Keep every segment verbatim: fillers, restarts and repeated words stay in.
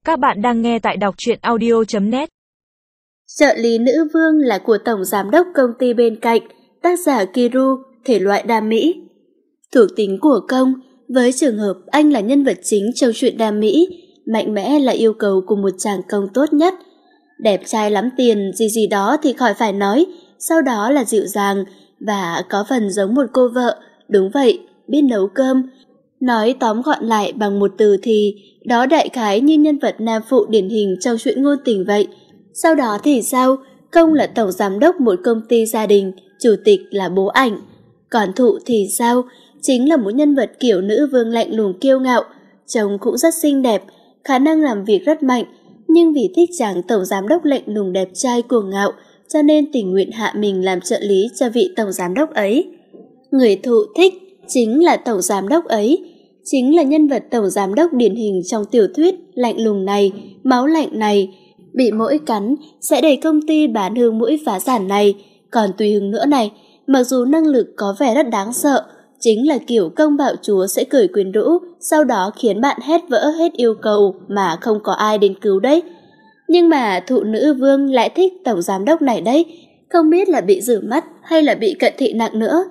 Các bạn đang nghe tại đọc truyện audio chấm net. Trợ lý nữ vương là của tổng giám đốc công ty bên cạnh, tác giả Kiru, thể loại đam mỹ. Thuộc tính của công, với trường hợp anh là nhân vật chính trong truyện đam mỹ, mạnh mẽ là yêu cầu của một chàng công tốt nhất. Đẹp trai lắm tiền gì gì đó thì khỏi phải nói, sau đó là dịu dàng và có phần giống một cô vợ, đúng vậy, biết nấu cơm. Nói tóm gọn lại bằng một từ thì đó đại khái như nhân vật nam phụ điển hình trong truyện ngôn tình vậy. Sau đó thì sao? Công là tổng giám đốc một công ty gia đình, chủ tịch là bố ảnh. Còn Thụ thì sao? Chính là một nhân vật kiểu nữ vương lạnh lùng kiêu ngạo, trông cũng rất xinh đẹp, khả năng làm việc rất mạnh, nhưng vì thích chàng tổng giám đốc lạnh lùng đẹp trai cuồng ngạo, cho nên tình nguyện hạ mình làm trợ lý cho vị tổng giám đốc ấy. Người Thụ thích chính là tổng giám đốc ấy, chính là nhân vật tổng giám đốc điển hình trong tiểu thuyết lạnh lùng này, máu lạnh này, bị mỗi cắn sẽ đẩy công ty bán hương mũi phá sản này. Còn tùy hứng nữa này, mặc dù năng lực có vẻ rất đáng sợ, chính là kiểu công bạo chúa sẽ cởi quyến rũ, sau đó khiến bạn hét vỡ hết yêu cầu mà không có ai đến cứu đấy. Nhưng mà Thụ nữ vương lại thích tổng giám đốc này đấy, không biết là bị rửa mắt hay là bị cận thị nặng nữa.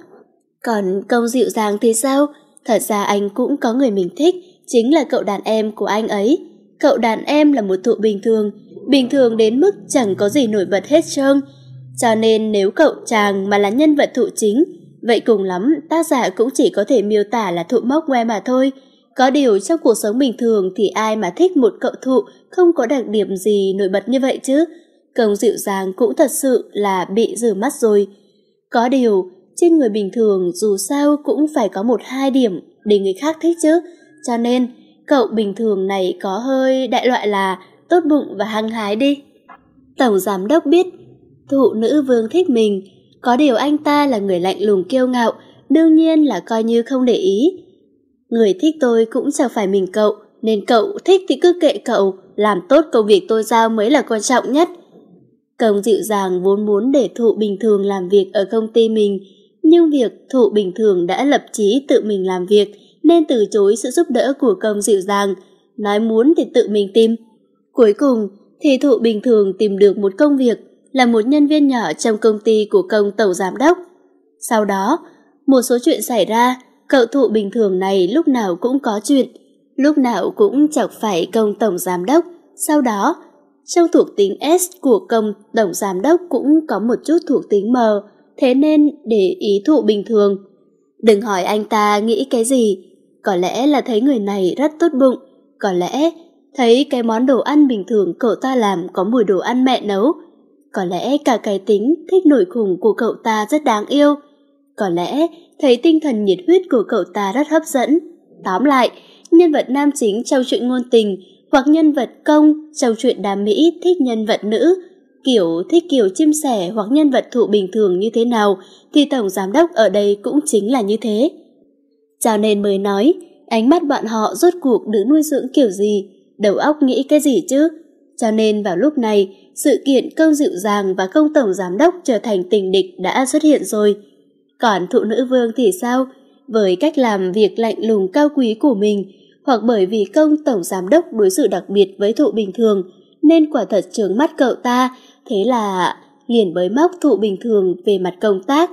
Còn Công dịu dàng thì sao? Thật ra anh cũng có người mình thích, chính là cậu đàn em của anh ấy. Cậu đàn em là một Thụ bình thường, bình thường đến mức chẳng có gì nổi bật hết trơn. Cho nên nếu cậu chàng mà là nhân vật Thụ chính, vậy cùng lắm tác giả cũng chỉ có thể miêu tả là Thụ móc ngoe mà thôi. Có điều trong cuộc sống bình thường thì ai mà thích một cậu Thụ không có đặc điểm gì nổi bật như vậy chứ. Công dịu dàng cũng thật sự là bị rửa mắt rồi. Có điều trên người bình thường dù sao cũng phải có một hai điểm để người khác thích chứ. Cho nên cậu bình thường này có hơi đại loại là tốt bụng và hăng hái đi. Tổng giám đốc biết Thụ nữ vương thích mình, có điều anh ta là người lạnh lùng kiêu ngạo, đương nhiên là coi như không để ý. Người thích tôi cũng chẳng phải mình cậu, nên cậu thích thì cứ kệ cậu, làm tốt công việc tôi giao mới là quan trọng nhất. Công dịu dàng vốn muốn để Thụ bình thường làm việc ở công ty mình, nhưng việc Thụ bình thường đã lập chí tự mình làm việc nên từ chối sự giúp đỡ của Công dịu dàng, nói muốn thì tự mình tìm. Cuối cùng thì Thụ bình thường tìm được một công việc là một nhân viên nhỏ trong công ty của Công tổng giám đốc. Sau đó, một số chuyện xảy ra, cậu Thụ bình thường này lúc nào cũng có chuyện, lúc nào cũng chọc phải Công tổng giám đốc. Sau đó, trong thuộc tính S của Công tổng giám đốc cũng có một chút thuộc tính M, thế nên để ý Thụ bình thường. Đừng hỏi anh ta nghĩ cái gì, có lẽ là thấy người này rất tốt bụng, có lẽ thấy cái món đồ ăn bình thường cậu ta làm có mùi đồ ăn mẹ nấu, có lẽ cả cái tính thích nổi khùng của cậu ta rất đáng yêu, có lẽ thấy tinh thần nhiệt huyết của cậu ta rất hấp dẫn. Tóm lại, nhân vật nam chính trong truyện ngôn tình hoặc nhân vật công trong truyện đam mỹ thích nhân vật nữ, kiểu thích kiểu chim sẻ hoặc nhân vật Thụ bình thường như thế nào thì tổng giám đốc ở đây cũng chính là như thế. Cho nên mới nói, ánh mắt bọn họ rốt cuộc được nuôi dưỡng kiểu gì, đầu óc nghĩ cái gì chứ. Cho nên vào lúc này, sự kiện Công dịu dàng và Công tổng giám đốc trở thành tình địch đã xuất hiện rồi. Còn Thụ nữ vương thì sao? Với cách làm việc lạnh lùng cao quý của mình, hoặc bởi vì Công tổng giám đốc đối xử đặc biệt với Thụ bình thường, nên quả thật chướng mắt cậu ta, thế là liền bới móc Thụ bình thường về mặt công tác.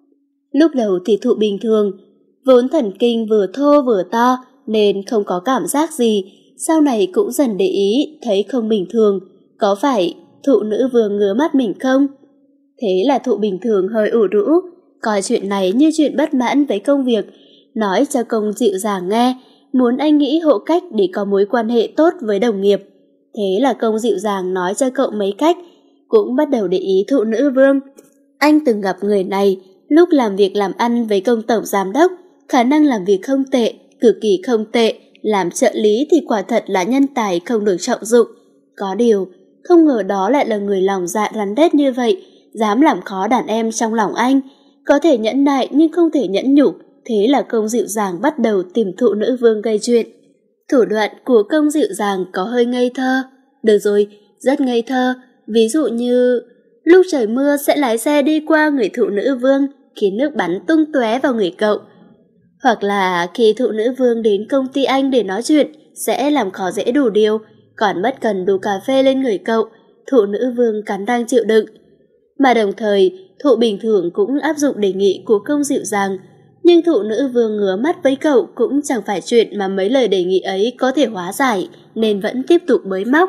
Lúc đầu thì Thụ bình thường, vốn thần kinh vừa thô vừa to nên không có cảm giác gì, sau này cũng dần để ý thấy không bình thường, có phải Thụ nữ vương ngứa mắt mình không? Thế là Thụ bình thường hơi ủ rũ, coi chuyện này như chuyện bất mãn với công việc, nói cho Công dịu dàng nghe, muốn anh nghĩ hộ cách để có mối quan hệ tốt với đồng nghiệp. Thế là Công dịu dàng nói cho cậu mấy cách, cũng bắt đầu để ý Thụ nữ vương. Anh từng gặp người này lúc làm việc làm ăn với Công tổng giám đốc, khả năng làm việc không tệ, cực kỳ không tệ, làm trợ lý thì quả thật là nhân tài không được trọng dụng. Có điều, không ngờ đó lại là người lòng dạ rắn rết như vậy, dám làm khó đàn em trong lòng anh. Có thể nhẫn nại nhưng không thể nhẫn nhục, thế là Công dịu dàng bắt đầu tìm Thụ nữ vương gây chuyện. Thủ đoạn của Công dịu dàng có hơi ngây thơ. Được rồi, rất ngây thơ. Ví dụ như lúc trời mưa sẽ lái xe đi qua người Thụ nữ vương, khiến nước bắn tung tóe vào người cậu. Hoặc là khi Thụ nữ vương đến công ty anh để nói chuyện, sẽ làm khó dễ đủ điều, còn mất cần đổ cà phê lên người cậu. Thụ nữ vương cắn răng chịu đựng. Mà đồng thời, Thụ bình thường cũng áp dụng đề nghị của Công dịu dàng. Nhưng Thụ nữ vương ngứa mắt với cậu cũng chẳng phải chuyện mà mấy lời đề nghị ấy có thể hóa giải, nên vẫn tiếp tục bới móc.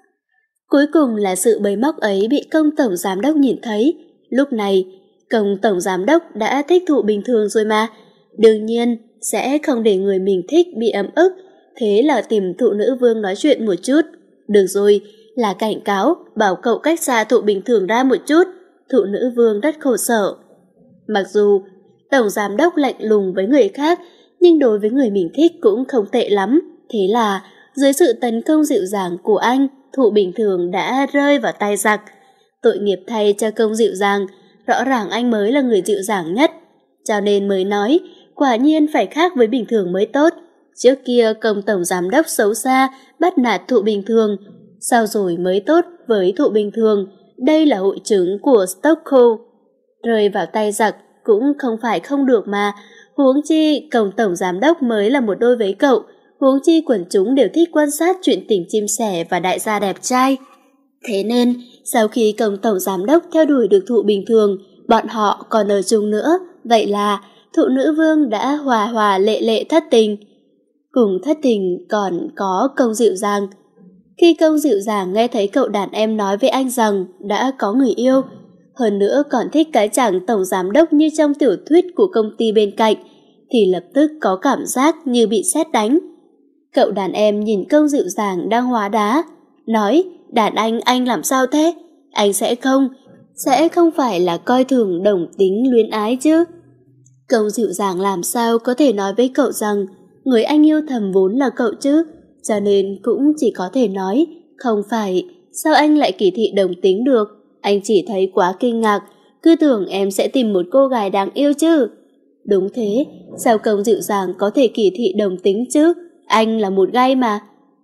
Cuối cùng là sự bới móc ấy bị Công tổng giám đốc nhìn thấy. Lúc này, Công tổng giám đốc đã thích Thụ bình thường rồi mà. Đương nhiên, sẽ không để người mình thích bị ấm ức. Thế là tìm Thụ nữ vương nói chuyện một chút. Được rồi, là cảnh cáo, bảo cậu cách xa Thụ bình thường ra một chút. Thụ nữ vương rất khổ sở. Mặc dù tổng giám đốc lạnh lùng với người khác, nhưng đối với người mình thích cũng không tệ lắm. Thế là, dưới sự tấn công dịu dàng của anh, Thụ bình thường đã rơi vào tay giặc. Tội nghiệp thay cho Công dịu dàng, rõ ràng anh mới là người dịu dàng nhất. Cho nên mới nói, quả nhiên phải khác với bình thường mới tốt. Trước kia Công tổng giám đốc xấu xa, bắt nạt Thụ bình thường, sau rồi mới tốt với Thụ bình thường. Đây là hội chứng của Stockholm. Rơi vào tay giặc cũng không phải không được mà. Huống chi Công tổng giám đốc mới là một đôi với cậu. Huống chi quần chúng đều thích quan sát chuyện tình chim sẻ và đại gia đẹp trai. Thế nên, sau khi Công tổng giám đốc theo đuổi được Thụ bình thường, bọn họ còn ở chung nữa. Vậy là Thụ nữ vương đã hòa hòa lệ lệ thất tình. Cùng thất tình còn có Công dịu dàng. Khi Công dịu dàng nghe thấy cậu đàn em nói với anh rằng đã có người yêu, hơn nữa còn thích cái chàng tổng giám đốc như trong tiểu thuyết của công ty bên cạnh, thì lập tức có cảm giác như bị sét đánh. Cậu đàn em nhìn Công dịu dàng đang hóa đá, nói, đàn anh anh làm sao thế? Anh sẽ không, sẽ không phải là coi thường đồng tính luyến ái chứ? Công dịu dàng làm sao có thể nói với cậu rằng người anh yêu thầm vốn là cậu chứ? Cho nên cũng chỉ có thể nói, không phải, sao anh lại kỳ thị đồng tính được? Anh chỉ thấy quá kinh ngạc, cứ tưởng em sẽ tìm một cô gái đáng yêu chứ. Đúng thế, sao Công dịu dàng có thể kỳ thị đồng tính chứ? Anh là một gay mà.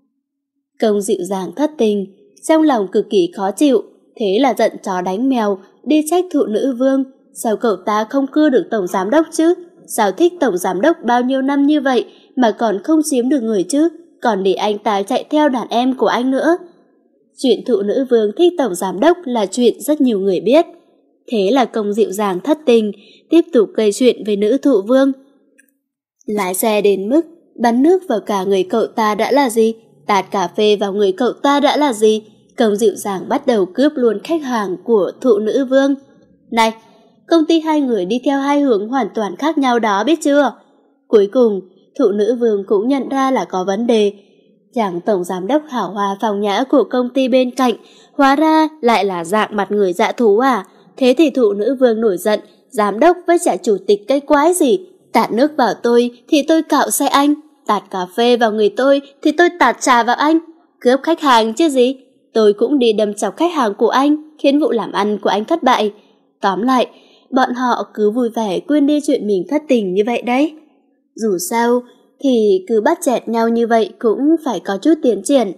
Công dịu dàng thất tình, trong lòng cực kỳ khó chịu, thế là giận chó đánh mèo, đi trách Thụ nữ vương. Sao cậu ta không cưa được tổng giám đốc chứ? Sao thích tổng giám đốc bao nhiêu năm như vậy mà còn không chiếm được người chứ? Còn để anh ta chạy theo đàn em của anh nữa. Chuyện Thụ nữ vương thích tổng giám đốc là chuyện rất nhiều người biết. Thế là Công dịu dàng thất tình, tiếp tục gây chuyện với nữ Thụ vương. Lái xe đến mức bắn nước vào cả người cậu ta đã là gì? Tạt cà phê vào người cậu ta đã là gì? Công dịu dàng bắt đầu cướp luôn khách hàng của Thụ nữ vương. Này, công ty hai người đi theo hai hướng hoàn toàn khác nhau đó biết chưa? Cuối cùng, Thụ nữ vương cũng nhận ra là có vấn đề. Chàng tổng giám đốc hảo hoa phong nhã của công ty bên cạnh, hóa ra lại là dạng mặt người dạ thú à? Thế thì Thụ nữ vương nổi giận, giám đốc với trả chủ tịch cái quái gì? Tạt nước vào tôi thì tôi cạo xe anh, tạt cà phê vào người tôi thì tôi tạt trà vào anh. Cướp khách hàng chứ gì? Tôi cũng đi đâm chọc khách hàng của anh, khiến vụ làm ăn của anh thất bại. Tóm lại, bọn họ cứ vui vẻ quên đi chuyện mình thất tình như vậy đấy. Dù sao thì cứ bắt chẹt nhau như vậy cũng phải có chút tiến triển.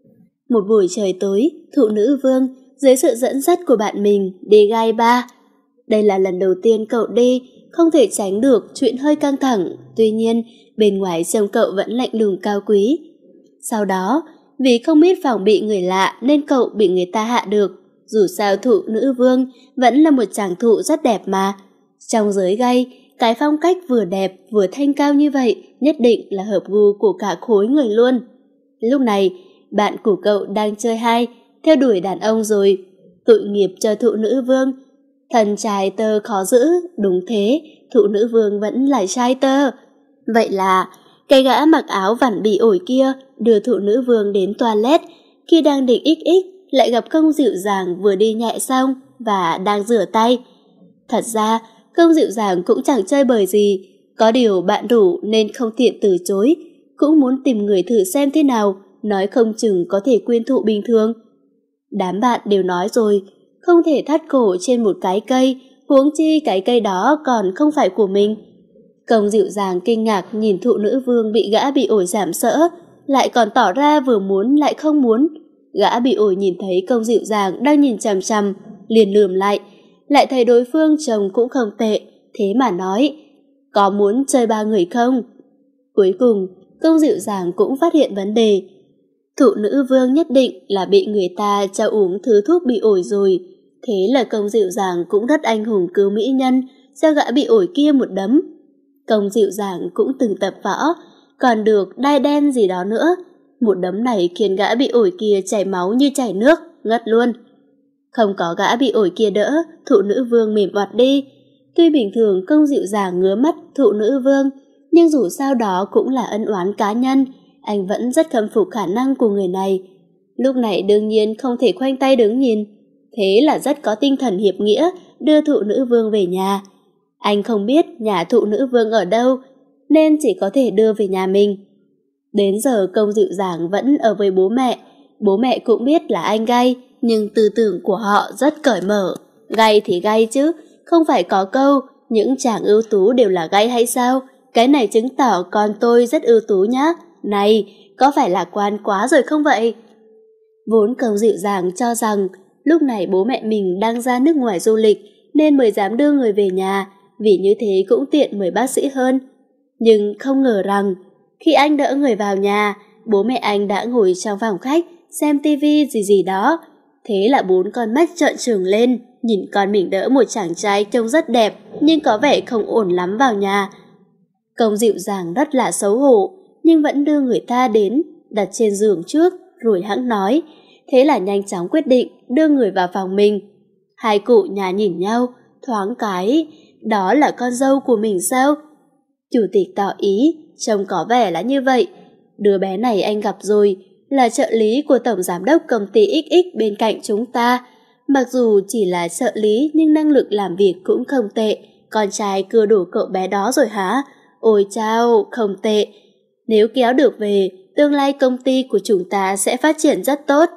Một buổi trời tối, Thụ nữ vương dưới sự dẫn dắt của bạn mình đi gai bar. Đây là lần đầu tiên cậu đi, không thể tránh được chuyện hơi căng thẳng. Tuy nhiên, bên ngoài trông cậu vẫn lạnh lùng cao quý. Sau đó, vì không biết phòng bị người lạ nên cậu bị người ta hạ được. Dù sao Thụ nữ vương vẫn là một chàng thụ rất đẹp mà. Trong giới gay, cái phong cách vừa đẹp vừa thanh cao như vậy nhất định là hợp gu của cả khối người luôn. Lúc này, bạn của cậu đang chơi hay, theo đuổi đàn ông rồi. Tội nghiệp cho Thụ nữ vương. Thần trai tơ khó giữ, đúng thế, Thụ nữ vương vẫn là trai tơ. Vậy là, cái gã mặc áo vằn bỉ ổi kia đưa Thụ nữ vương đến toilet. Khi đang định ích ích, lại gặp Công dịu dàng vừa đi nhẹ xong và đang rửa tay. Thật ra, Công dịu dàng cũng chẳng chơi bời gì, có điều bạn rủ nên không tiện từ chối, cũng muốn tìm người thử xem thế nào, nói không chừng có thể quyến Thụ bình thường. Đám bạn đều nói rồi, không thể thắt cổ trên một cái cây, huống chi cái cây đó còn không phải của mình. Công dịu dàng kinh ngạc nhìn Thụ nữ vương bị gã bị ổi giảm sỡ, lại còn tỏ ra vừa muốn lại không muốn. Gã bị ổi nhìn thấy Công dịu dàng đang nhìn chằm chằm, liền lườm lại, lại thấy đối phương trông cũng không tệ, thế mà nói, có muốn chơi ba người không? Cuối cùng, Công dịu dàng cũng phát hiện vấn đề. Thụ nữ vương nhất định là bị người ta cho uống thứ thuốc bị ổi rồi. Thế là Công Dịu Dàng cũng rất anh hùng cứu mỹ nhân, cho gã bị ổi kia một đấm. Công Dịu Dàng cũng từng tập võ, còn được đai đen gì đó nữa. Một đấm này khiến gã bị ổi kia chảy máu như chảy nước, ngất luôn. Không có gã bị ổi kia đỡ, thụ nữ vương mềm oặt đi. Tuy bình thường Công Dịu Dàng ngứa mắt thụ nữ vương, nhưng dù sao đó cũng là ân oán cá nhân, anh vẫn rất khâm phục khả năng của người này. Lúc này đương nhiên không thể khoanh tay đứng nhìn, thế là rất có tinh thần hiệp nghĩa đưa thụ nữ vương về nhà. Anh không biết nhà thụ nữ vương ở đâu, nên chỉ có thể đưa về nhà mình. Đến giờ Công Dịu Dàng vẫn ở với bố mẹ. Bố mẹ cũng biết là anh gay, nhưng tư tưởng của họ rất cởi mở. Gay thì gay chứ, không phải có câu những chàng ưu tú đều là gay hay sao? Cái này chứng tỏ con tôi rất ưu tú nhá. Này, có phải lạc quan quá rồi không vậy? Vốn Công Dịu Dàng cho rằng lúc này bố mẹ mình đang ra nước ngoài du lịch nên mới dám đưa người về nhà, vì như thế cũng tiện mời bác sĩ hơn. Nhưng không ngờ rằng khi anh đỡ người vào nhà, bố mẹ anh đã ngồi trong phòng khách xem tivi gì gì đó. Thế là bốn con mắt trợn trừng lên, nhìn con mình đỡ một chàng trai trông rất đẹp nhưng có vẻ không ổn lắm vào nhà. Công Dịu Dàng rất là xấu hổ, nhưng vẫn đưa người ta đến, đặt trên giường trước, rồi hẵng nói. Thế là nhanh chóng quyết định đưa người vào phòng mình. Hai cụ nhà nhìn nhau, thoáng cái, đó là con dâu của mình sao? Chủ tịch tỏ ý, trông có vẻ là như vậy. Đứa bé này anh gặp rồi, là trợ lý của tổng giám đốc công ty ích ích bên cạnh chúng ta. Mặc dù chỉ là trợ lý nhưng năng lực làm việc cũng không tệ. Con trai cưa đổ cậu bé đó rồi hả? Ôi chao, không tệ. Nếu kéo được về, tương lai công ty của chúng ta sẽ phát triển rất tốt.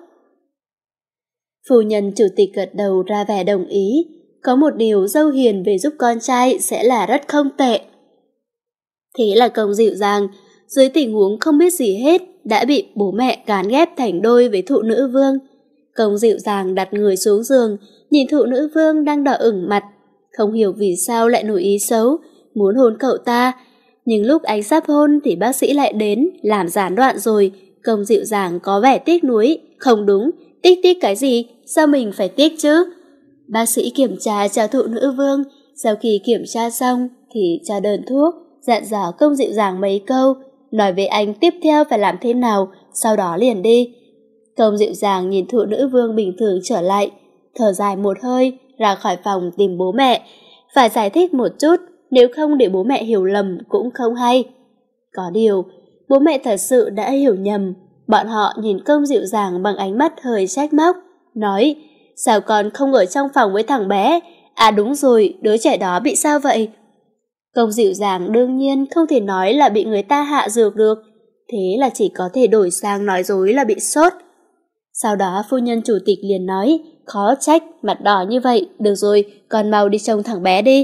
Phu nhân chủ tịch gật đầu ra vẻ đồng ý. Có một điều dâu hiền về giúp con trai sẽ là rất không tệ. Thế là Công Dịu Dàng, dưới tình huống không biết gì hết, đã bị bố mẹ gán ghép thành đôi với thụ nữ vương. Công Dịu Dàng đặt người xuống giường, nhìn thụ nữ vương đang đỏ ửng mặt, không hiểu vì sao lại nổi ý xấu, muốn hôn cậu ta. Nhưng lúc anh sắp hôn thì bác sĩ lại đến, làm gián đoạn rồi. Công Dịu Dàng có vẻ tiếc nuối. Không đúng, tiếc tiếc cái gì, sao mình phải tiếc chứ? Bác sĩ kiểm tra cho thụ nữ vương, sau khi kiểm tra xong thì cho đơn thuốc, dặn dò Công Dịu Dàng mấy câu, nói với anh tiếp theo phải làm thế nào, sau đó liền đi. Công Dịu Dàng nhìn thụ nữ vương bình thường trở lại, thở dài một hơi, ra khỏi phòng tìm bố mẹ. Phải giải thích một chút, nếu không để bố mẹ hiểu lầm cũng không hay. Có điều, bố mẹ thật sự đã hiểu nhầm. Bọn họ nhìn Công Dịu Dàng bằng ánh mắt hơi trách móc, nói, sao con không ở trong phòng với thằng bé? À đúng rồi, đứa trẻ đó bị sao vậy? Công Dịu Dàng đương nhiên không thể nói là bị người ta hạ dược được, thế là chỉ có thể đổi sang nói dối là bị sốt. Sau đó phu nhân chủ tịch liền nói, khó trách, mặt đỏ như vậy, được rồi, con mau đi trông thằng bé đi.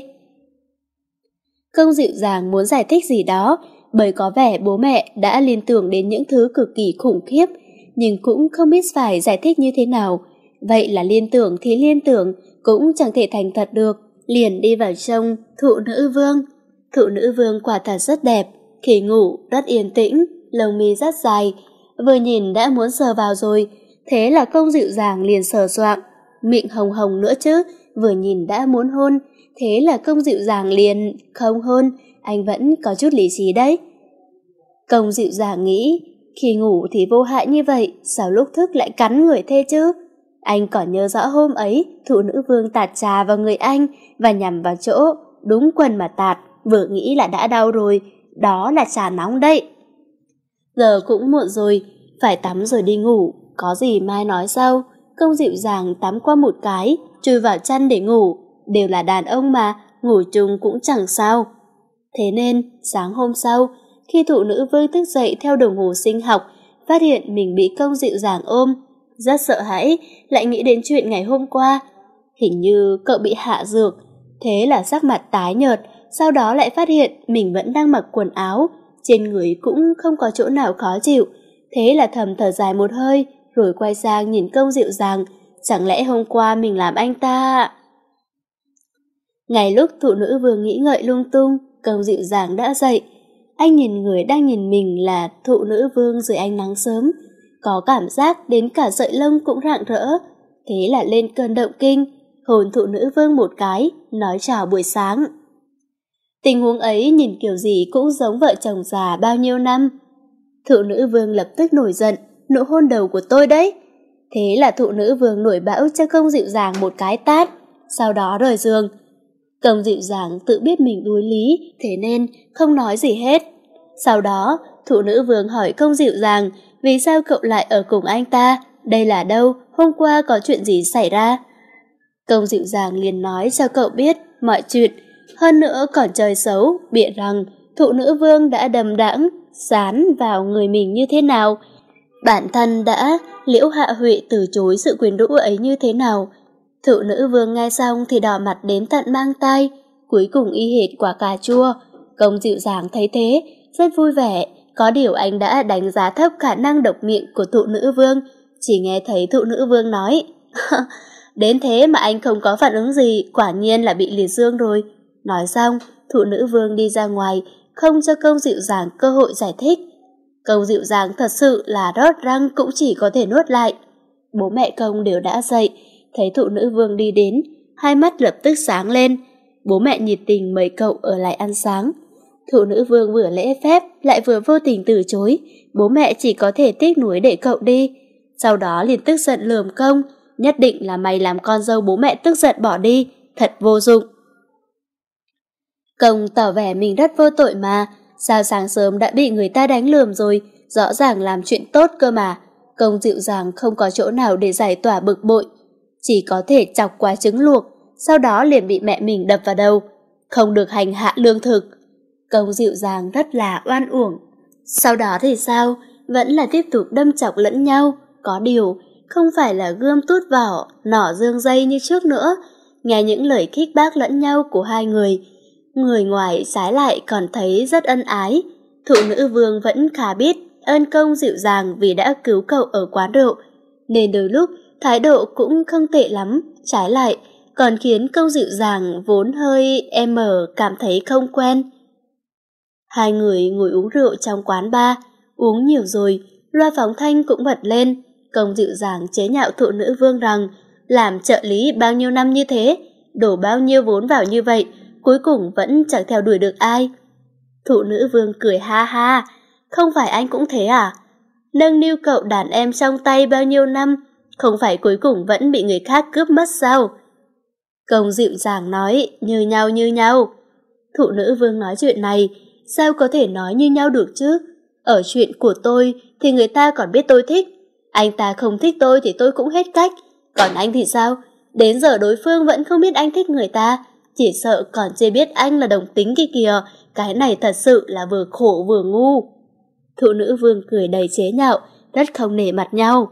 Công Dịu Dàng muốn giải thích gì đó, bởi có vẻ bố mẹ đã liên tưởng đến những thứ cực kỳ khủng khiếp, nhưng cũng không biết phải giải thích như thế nào. Vậy là liên tưởng thì liên tưởng, cũng chẳng thể thành thật được, liền đi vào trông thụ nữ vương. Thụ nữ vương quả thật rất đẹp, khi ngủ rất yên tĩnh, lông mi rất dài, vừa nhìn đã muốn sờ vào rồi, thế là Công Dịu Dàng liền sờ soạng, miệng hồng hồng nữa chứ, vừa nhìn đã muốn hôn, thế là Công Dịu Dàng liền không hôn, anh vẫn có chút lý trí đấy. Công Dịu Dàng nghĩ, khi ngủ thì vô hại như vậy, sao lúc thức lại cắn người thế chứ? Anh còn nhớ rõ hôm ấy, thụ nữ vương tạt trà vào người anh và nhằm vào chỗ, đúng quần mà tạt, vừa nghĩ là đã đau rồi, đó là trà nóng đấy. Giờ cũng muộn rồi, phải tắm rồi đi ngủ, có gì mai nói sau. Công Dịu Dàng tắm qua một cái, chui vào chăn để ngủ, đều là đàn ông mà, ngủ chung cũng chẳng sao. Thế nên, sáng hôm sau, khi thụ nữ vương thức dậy theo đồng hồ sinh học, phát hiện mình bị Công Dịu Dàng ôm, rất sợ hãi, lại nghĩ đến chuyện ngày hôm qua. Hình như cậu bị hạ dược, thế là sắc mặt tái nhợt, sau đó lại phát hiện mình vẫn đang mặc quần áo, trên người cũng không có chỗ nào khó chịu, thế là thầm thở dài một hơi, rồi quay sang nhìn Công Dịu Dàng, chẳng lẽ hôm qua mình làm anh ta... Ngay lúc thụ nữ vừa nghĩ ngợi lung tung, Công Dịu Dàng đã dậy. Anh nhìn người đang nhìn mình là thụ nữ vương dưới ánh nắng sớm, có cảm giác đến cả sợi lông cũng rạng rỡ. Thế là lên cơn động kinh, hôn thụ nữ vương một cái, nói chào buổi sáng. Tình huống ấy nhìn kiểu gì cũng giống vợ chồng già bao nhiêu năm. Thụ nữ vương lập tức nổi giận, nụ hôn đầu của tôi đấy. Thế là thụ nữ vương nổi bão cho công dịu dàng một cái tát, sau đó rời giường. Công dịu dàng tự biết mình đuối lý, thế nên không nói gì hết. Sau đó, thụ nữ vương hỏi công dịu dàng vì sao cậu lại ở cùng anh ta, đây là đâu, hôm qua có chuyện gì xảy ra. Công dịu dàng liền nói cho cậu biết mọi chuyện, hơn nữa còn chơi xấu, bịa rằng thụ nữ vương đã đầm đãng dán vào người mình như thế nào, bản thân đã Liễu Hạ Huệ từ chối sự quyến rũ ấy như thế nào. Thụ nữ vương nghe xong thì đỏ mặt đến tận mang tai, cuối cùng y hệt quả cà chua. Công dịu dàng thấy thế, rất vui vẻ, có điều anh đã đánh giá thấp khả năng độc miệng của thụ nữ vương, chỉ nghe thấy thụ nữ vương nói, đến thế mà anh không có phản ứng gì, quả nhiên là bị liệt dương rồi. Nói xong, thụ nữ vương đi ra ngoài, không cho công dịu dàng cơ hội giải thích. Công dịu dàng thật sự là rót răng cũng chỉ có thể nuốt lại. Bố mẹ công đều đã dậy, thấy thụ nữ vương đi đến, hai mắt lập tức sáng lên. Bố mẹ nhiệt tình mời cậu ở lại ăn sáng. Thụ nữ vương vừa lễ phép lại vừa vô tình từ chối, bố mẹ chỉ có thể tiếc nuối để cậu đi. Sau đó liền tức giận lườm công, nhất định là mày làm con dâu bố mẹ tức giận bỏ đi, thật vô dụng. Công tỏ vẻ mình rất vô tội mà, sao sáng sớm đã bị người ta đánh lườm rồi, rõ ràng làm chuyện tốt cơ mà. Công dịu dàng không có chỗ nào để giải tỏa bực bội, chỉ có thể chọc quả trứng luộc, sau đó liền bị mẹ mình đập vào đầu, không được hành hạ lương thực. Công dịu dàng rất là oan uổng. Sau đó thì sao, vẫn là tiếp tục đâm chọc lẫn nhau, có điều không phải là gươm tút vỏ, nỏ dương dây như trước nữa. Nghe những lời khích bác lẫn nhau của hai người, người ngoài trái lại còn thấy rất ân ái. Thụ nữ vương vẫn khá biết ơn công dịu dàng vì đã cứu cậu ở quán rượu, nên đôi lúc thái độ cũng không tệ lắm, trái lại còn khiến công dịu dàng vốn hơi em cảm thấy không quen. Hai người ngồi uống rượu trong quán bar, uống nhiều rồi, loa phóng thanh cũng bật lên. Công dịu dàng chế nhạo thụ nữ vương rằng làm trợ lý bao nhiêu năm như thế, đổ bao nhiêu vốn vào như vậy, cuối cùng vẫn chẳng theo đuổi được ai. Thụ nữ vương cười ha ha, không phải anh cũng thế à? Nâng niu cậu đàn em trong tay bao nhiêu năm, không phải cuối cùng vẫn bị người khác cướp mất sao? Công dịu dàng nói, như nhau như nhau. Thụ nữ vương nói chuyện này, sao có thể nói như nhau được chứ? Ở chuyện của tôi thì người ta còn biết tôi thích, anh ta không thích tôi thì tôi cũng hết cách. Còn anh thì sao? Đến giờ đối phương vẫn không biết anh thích người ta, chỉ sợ còn chưa biết anh là đồng tính kia kìa. Cái này thật sự là vừa khổ vừa ngu. Thụ nữ vương cười đầy chế nhạo, rất không nể mặt nhau.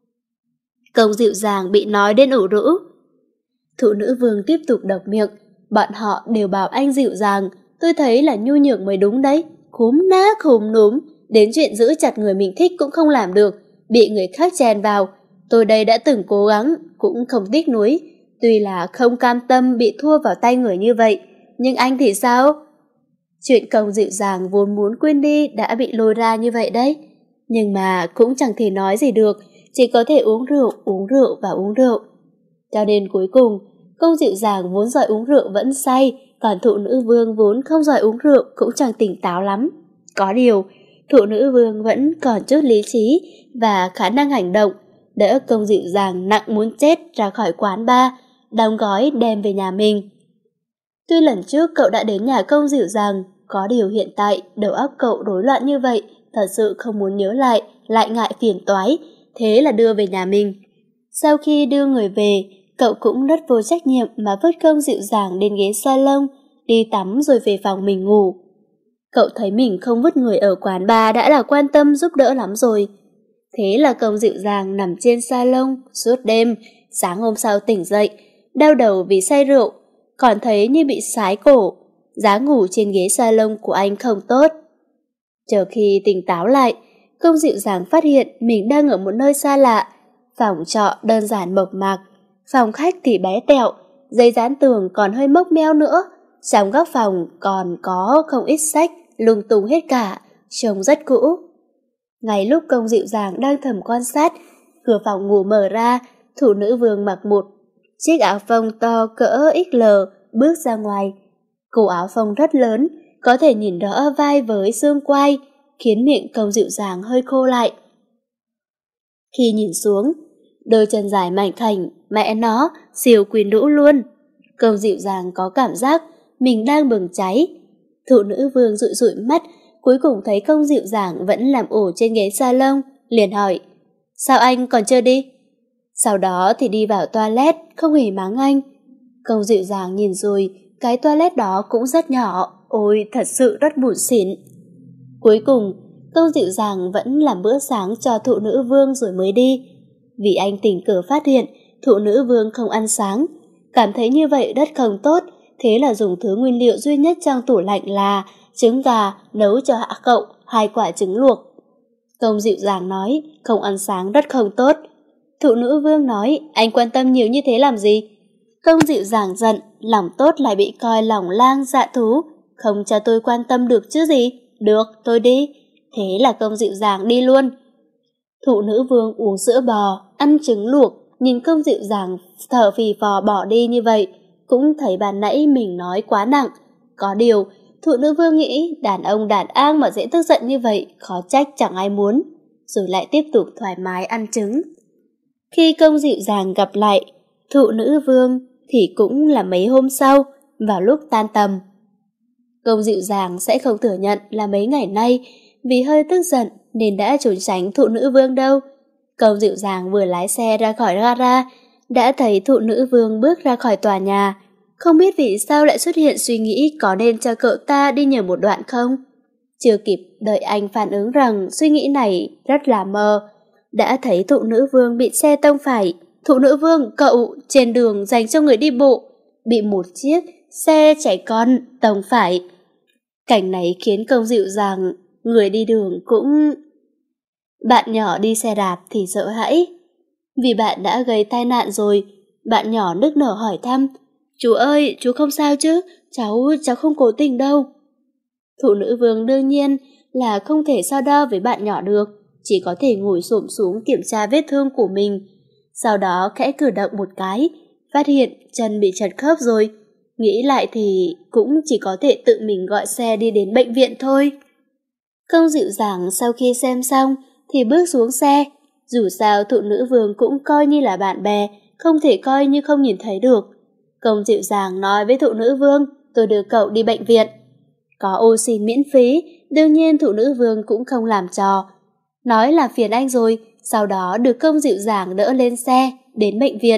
Công dịu dàng bị nói đến ủ rũ. Thụ nữ vương tiếp tục độc miệng, bọn họ đều bảo anh dịu dàng, tôi thấy là nhu nhược mới đúng đấy. Khúm nát khúm núm, đến chuyện giữ chặt người mình thích cũng không làm được, bị người khác chèn vào. Tôi đây đã từng cố gắng, cũng không tiếc nuối. Tuy là không cam tâm bị thua vào tay người như vậy, nhưng anh thì sao? Chuyện công dịu dàng vốn muốn quên đi đã bị lôi ra như vậy đấy. Nhưng mà cũng chẳng thể nói gì được, chỉ có thể uống rượu, uống rượu và uống rượu. Cho nên cuối cùng, công dịu dàng vốn giỏi uống rượu vẫn say, còn thụ nữ vương vốn không giỏi uống rượu cũng chẳng tỉnh táo lắm. Có điều, thụ nữ vương vẫn còn chút lý trí và khả năng hành động, đỡ công dịu dàng nặng muốn chết ra khỏi quán bar, đóng gói đem về nhà mình. Tuy lần trước cậu đã đến nhà công dịu dàng, có điều hiện tại đầu óc cậu rối loạn như vậy, thật sự không muốn nhớ lại, lại ngại phiền toái, thế là đưa về nhà mình. Sau khi đưa người về, cậu cũng rất vô trách nhiệm mà vứt công dịu dàng đến ghế salon, đi tắm rồi về phòng mình ngủ. Cậu thấy mình không vứt người ở quán bar đã là quan tâm giúp đỡ lắm rồi. Thế là công dịu dàng nằm trên salon suốt đêm, sáng hôm sau tỉnh dậy, đau đầu vì say rượu, còn thấy như bị sái cổ, giá ngủ trên ghế salon của anh không tốt. Chờ khi tỉnh táo lại, công dịu dàng phát hiện mình đang ở một nơi xa lạ, phòng trọ đơn giản mộc mạc, phòng khách thì bé tẹo, giấy dán tường còn hơi mốc meo nữa, trong góc phòng còn có không ít sách lung tung hết cả, trông rất cũ. Ngay lúc công dịu dàng đang thầm quan sát, cửa phòng ngủ mở ra, thụ nữ vương mặc một chiếc áo phông to cỡ ích lờ bước ra ngoài. Cổ áo phông rất lớn, có thể nhìn rõ vai với xương quai, khiến miệng công dịu dàng hơi khô lại. Khi nhìn xuống, đôi chân dài mảnh khảnh, mẹ nó, siêu quyến rũ luôn. Công dịu dàng có cảm giác mình đang bừng cháy. Thụ nữ vương dụi dụi mắt, cuối cùng thấy công dịu dàng vẫn làm ổ trên ghế salon, liền hỏi, sao anh còn chưa đi? Sau đó thì đi vào toilet, không hề mắng anh. Công dịu dàng nhìn rồi, cái toilet đó cũng rất nhỏ, ôi thật sự rất bủn xỉn. Cuối cùng, công dịu dàng vẫn làm bữa sáng cho thụ nữ vương rồi mới đi. Vì anh tình cờ phát hiện thụ nữ vương không ăn sáng, cảm thấy như vậy rất không tốt, thế là dùng thứ nguyên liệu duy nhất trong tủ lạnh là trứng gà nấu cho hạ cậu hai quả trứng luộc. Công dịu dàng nói không ăn sáng rất không tốt. Thụ nữ vương nói anh quan tâm nhiều như thế làm gì? Công dịu dàng giận, lòng tốt lại bị coi lòng lang dạ thú, không cho tôi quan tâm được chứ gì? Được, tôi đi. Thế là công dịu dàng đi luôn. Thụ nữ vương uống sữa bò, ăn trứng luộc, nhìn công dịu dàng thở phì phò bỏ đi như vậy, cũng thấy ban nãy mình nói quá nặng. Có điều, thụ nữ vương nghĩ đàn ông đàn an mà dễ tức giận như vậy, khó trách chẳng ai muốn. Rồi lại tiếp tục thoải mái ăn trứng. Khi công dịu dàng gặp lại thụ nữ vương thì cũng là mấy hôm sau, vào lúc tan tầm. Công dịu dàng sẽ không thừa nhận là mấy ngày nay vì hơi tức giận nên đã trốn tránh thụ nữ vương đâu. Công dịu dàng vừa lái xe ra khỏi gara, đã thấy thụ nữ vương bước ra khỏi tòa nhà. Không biết vì sao lại xuất hiện suy nghĩ có nên cho cậu ta đi nhờ một đoạn không? Chưa kịp đợi anh phản ứng rằng suy nghĩ này rất là mơ, đã thấy thụ nữ vương bị xe tông phải. Thụ nữ vương, cậu, trên đường dành cho người đi bộ, bị một chiếc xe trẻ con tông phải. Cảnh này khiến công dịu dàng, người đi đường cũng... Bạn nhỏ đi xe đạp thì sợ hãi. Vì bạn đã gây tai nạn rồi, bạn nhỏ nức nở hỏi thăm, chú ơi, chú không sao chứ, cháu, cháu không cố tình đâu. Thụ nữ vương đương nhiên là không thể so đo với bạn nhỏ được, chỉ có thể ngồi xổm xuống kiểm tra vết thương của mình. Sau đó khẽ cử động một cái, phát hiện chân bị chật khớp rồi. Nghĩ lại thì cũng chỉ có thể tự mình gọi xe đi đến bệnh viện thôi. Công dịu dàng sau khi xem xong thì bước xuống xe. Dù sao thụ nữ vương cũng coi như là bạn bè, không thể coi như không nhìn thấy được. Công dịu dàng nói với thụ nữ vương, tôi đưa cậu đi bệnh viện. Có oxy miễn phí, đương nhiên thụ nữ vương cũng không làm trò. Nói là phiền anh rồi, sau đó được công dịu dàng đỡ lên xe, đến bệnh viện.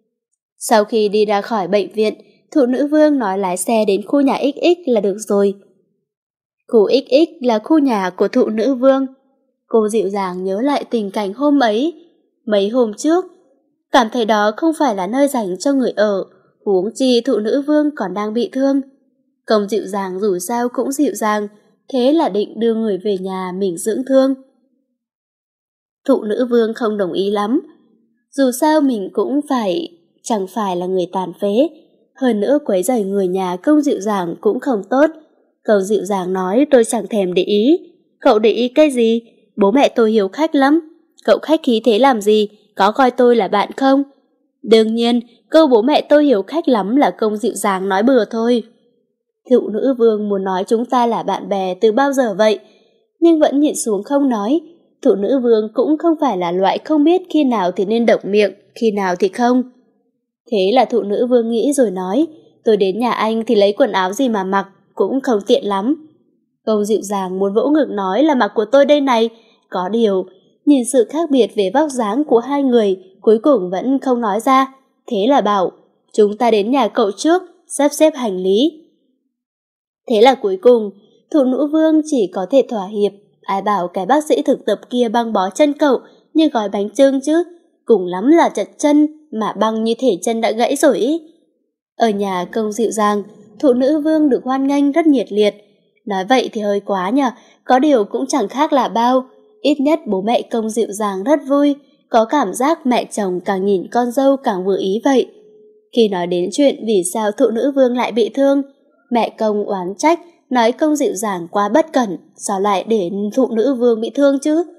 Sau khi đi ra khỏi bệnh viện, thụ nữ vương nói lái xe đến khu nhà ích ích là được rồi. Khu ích ích là khu nhà của thụ nữ vương. Cô dịu dàng nhớ lại tình cảnh hôm ấy, mấy hôm trước. Cảm thấy đó không phải là nơi dành cho người ở, huống chi thụ nữ vương còn đang bị thương. Công dịu dàng dù sao cũng dịu dàng, thế là định đưa người về nhà mình dưỡng thương. Thụ nữ vương không đồng ý lắm. Dù sao mình cũng phải, chẳng phải là người tàn phế. Hơn nữa quấy rầy người nhà công dịu dàng cũng không tốt. Công dịu dàng nói tôi chẳng thèm để ý. Cậu để ý cái gì? Bố mẹ tôi hiếu khách lắm. Cậu khách khí thế làm gì? Có coi tôi là bạn không? Đương nhiên, câu bố mẹ tôi hiếu khách lắm là công dịu dàng nói bừa thôi. Thụ nữ vương muốn nói chúng ta là bạn bè từ bao giờ vậy? Nhưng vẫn nhịn xuống không nói. Thụ nữ vương cũng không phải là loại không biết khi nào thì nên động miệng, khi nào thì không. Thế là thụ nữ vương nghĩ rồi nói, tôi đến nhà anh thì lấy quần áo gì mà mặc, cũng không tiện lắm. Công dịu dàng muốn vỗ ngực nói là mặc của tôi đây này. Có điều, nhìn sự khác biệt về vóc dáng của hai người, cuối cùng vẫn không nói ra. Thế là bảo, chúng ta đến nhà cậu trước, sắp xếp hành lý. Thế là cuối cùng, thụ nữ vương chỉ có thể thỏa hiệp. Ai bảo cái bác sĩ thực tập kia băng bó chân cậu như gói bánh chưng chứ, cùng lắm là chật chân mà băng như thể chân đã gãy rồi ý. Ở nhà công dịu dàng, thụ nữ vương được hoan nghênh rất nhiệt liệt. Nói vậy thì hơi quá nhờ, có điều cũng chẳng khác là bao. Ít nhất bố mẹ công dịu dàng rất vui, có cảm giác mẹ chồng càng nhìn con dâu càng vừa ý vậy. Khi nói đến chuyện vì sao thụ nữ vương lại bị thương, mẹ công oán trách, nói công dịu dàng quá bất cẩn, sao lại để thụ nữ vương bị thương chứ?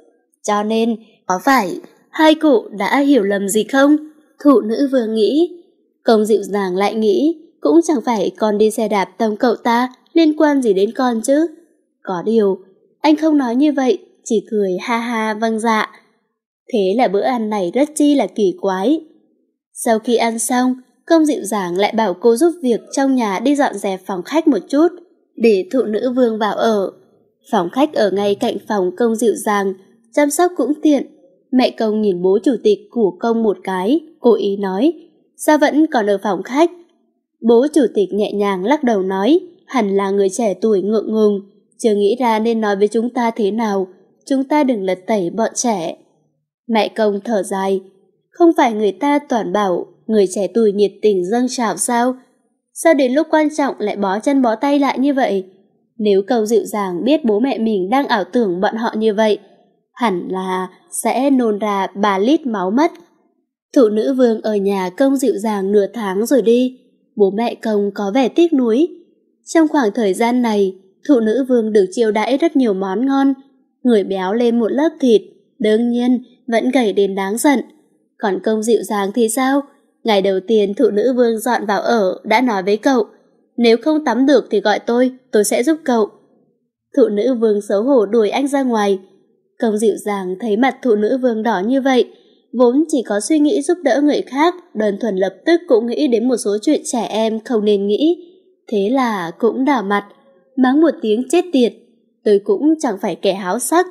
Cho nên, có phải hai cụ đã hiểu lầm gì không? Thụ nữ vương nghĩ. Công dịu dàng lại nghĩ, cũng chẳng phải con đi xe đạp tông cậu ta liên quan gì đến con chứ. Có điều, anh không nói như vậy, chỉ cười ha ha vâng dạ. Thế là bữa ăn này rất chi là kỳ quái. Sau khi ăn xong, công dịu dàng lại bảo cô giúp việc trong nhà đi dọn dẹp phòng khách một chút, để thụ nữ vương vào ở. Phòng khách ở ngay cạnh phòng công dịu dàng, chăm sóc cũng tiện. Mẹ công nhìn bố chủ tịch của công một cái, cố ý nói, sao vẫn còn ở phòng khách? Bố chủ tịch nhẹ nhàng lắc đầu nói, hẳn là người trẻ tuổi ngượng ngùng, chưa nghĩ ra nên nói với chúng ta thế nào, chúng ta đừng lật tẩy bọn trẻ. Mẹ công thở dài, không phải người ta toàn bảo người trẻ tuổi nhiệt tình dâng trào sao? Sao đến lúc quan trọng lại bó chân bó tay lại như vậy? Nếu Công dịu dàng biết bố mẹ mình đang ảo tưởng bọn họ như vậy, hẳn là sẽ nôn ra ba lít máu mất. Thụ nữ vương ở nhà Công dịu dàng nửa tháng rồi đi, bố mẹ Công có vẻ tiếc nuối. Trong khoảng thời gian này, thụ nữ vương được chiêu đãi rất nhiều món ngon, người béo lên một lớp thịt, đương nhiên vẫn gầy đến đáng giận. Còn Công dịu dàng thì sao? Ngày đầu tiên thụ nữ vương dọn vào ở đã nói với cậu, nếu không tắm được thì gọi tôi, tôi sẽ giúp cậu. Thụ nữ vương xấu hổ đuổi anh ra ngoài. Công dịu dàng thấy mặt thụ nữ vương đỏ như vậy, vốn chỉ có suy nghĩ giúp đỡ người khác, đơn thuần lập tức cũng nghĩ đến một số chuyện trẻ em không nên nghĩ. Thế là cũng đỏ mặt, mắng một tiếng chết tiệt, tôi cũng chẳng phải kẻ háo sắc.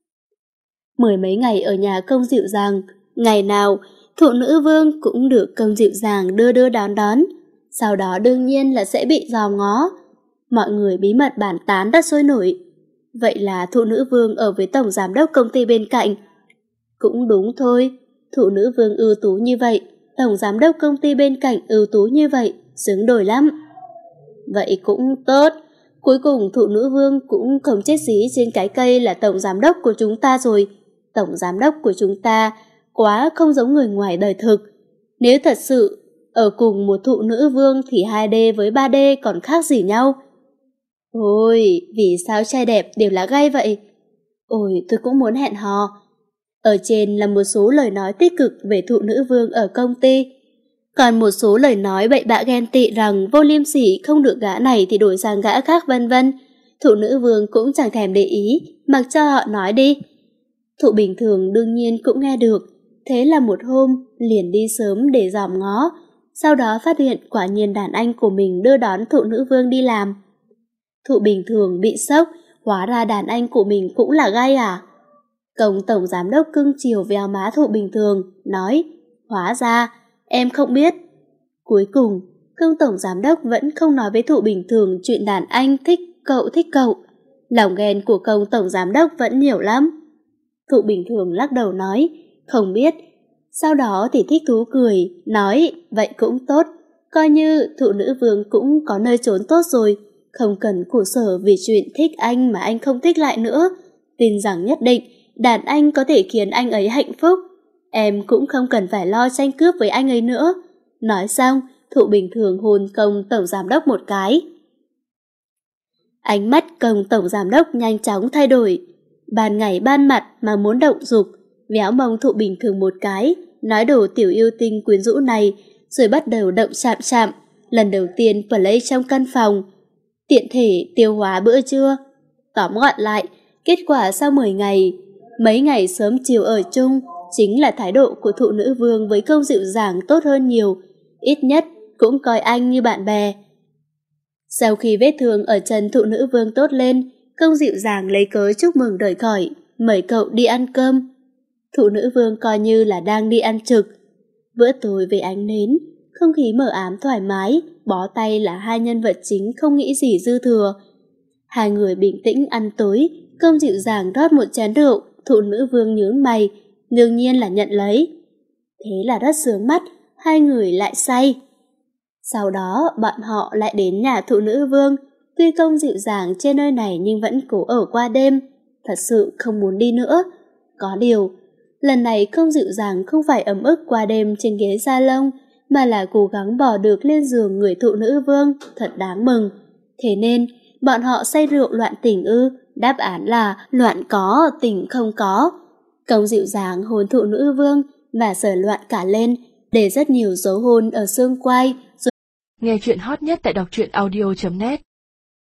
Mười mấy ngày ở nhà Công dịu dàng, ngày nào thụ nữ vương cũng được Công dịu dàng đưa đưa đón đón, sau đó đương nhiên là sẽ bị dòm ngó. Mọi người bí mật bàn tán rất sôi nổi. Vậy là thụ nữ vương ở với tổng giám đốc công ty bên cạnh. Cũng đúng thôi, thụ nữ vương ưu tú như vậy, tổng giám đốc công ty bên cạnh ưu tú như vậy, xứng đôi lắm. Vậy cũng tốt, cuối cùng thụ nữ vương cũng không chết dí trên cái cây là tổng giám đốc của chúng ta rồi. Tổng giám đốc của chúng ta quá không giống người ngoài đời thực. Nếu thật sự ở cùng một thụ nữ vương thì hai D với ba D còn khác gì nhau? Ôi, vì sao trai đẹp đều là gay vậy? Ôi, tôi cũng muốn hẹn hò. Ở trên là một số lời nói tích cực về thụ nữ vương ở công ty. Còn một số lời nói bậy bạ ghen tị rằng vô liêm sỉ không được gã này thì đổi sang gã khác vân vân. Thụ nữ vương cũng chẳng thèm để ý, mặc cho họ nói đi. Thụ bình thường đương nhiên cũng nghe được. Thế là một hôm liền đi sớm để dòm ngó, sau đó phát hiện quả nhiên đàn anh của mình đưa đón thụ nữ vương đi làm. Thụ bình thường bị sốc, hóa ra đàn anh của mình cũng là gay à? Công tổng giám đốc cưng chiều véo má thụ bình thường, nói, hóa ra, em không biết. Cuối cùng, công tổng giám đốc vẫn không nói với thụ bình thường chuyện đàn anh thích cậu thích cậu. Lòng ghen của công tổng giám đốc vẫn nhiều lắm. Thụ bình thường lắc đầu nói, không biết. Sau đó thì thích thú cười, nói, vậy cũng tốt. Coi như thụ nữ vương cũng có nơi trốn tốt rồi, không cần khổ sở vì chuyện thích anh mà anh không thích lại nữa. Tin rằng nhất định đàn anh có thể khiến anh ấy hạnh phúc. Em cũng không cần phải lo tranh cướp với anh ấy nữa. Nói xong, thụ bình thường hôn công tổng giám đốc một cái. Ánh mắt công tổng giám đốc nhanh chóng thay đổi. Ban ngày ban mặt mà muốn động dục, véo mông thụ bình thường một cái, nói đồ tiểu yêu tinh quyến rũ này, rồi bắt đầu động chạm chạm, lần đầu tiên play trong căn phòng. Tiện thể tiêu hóa bữa trưa. Tóm gọn lại, kết quả sau mười ngày, mấy ngày sớm chiều ở chung, chính là thái độ của thụ nữ vương với Công dịu dàng tốt hơn nhiều, ít nhất cũng coi anh như bạn bè. Sau khi vết thương ở chân thụ nữ vương tốt lên, Công dịu dàng lấy cớ chúc mừng rời khỏi, mời cậu đi ăn cơm. Thụ nữ vương coi như là đang đi ăn trực. Bữa tối với ánh nến, không khí mờ ám thoải mái, bó tay là hai nhân vật chính không nghĩ gì dư thừa. Hai người bình tĩnh ăn tối, Công dịu dàng rót một chén rượu, thụ nữ vương nhướng mày, đương nhiên là nhận lấy. Thế là rất sướng mắt, hai người lại say. Sau đó bọn họ lại đến nhà thụ nữ vương, tuy Công dịu dàng trên nơi này nhưng vẫn cố ở qua đêm, thật sự không muốn đi nữa. Có điều, lần này Công dịu dàng không phải ấm ức qua đêm trên ghế salon, mà là cố gắng bỏ được lên giường người thụ nữ vương, thật đáng mừng. Thế nên, bọn họ say rượu loạn tình ư, đáp án là loạn có, tình không có. Công dịu dàng hôn thụ nữ vương và sờ loạn cả lên, để rất nhiều dấu hôn ở xương quai. Rồi... Nghe chuyện hot nhất tại đọc truyện audio chấm net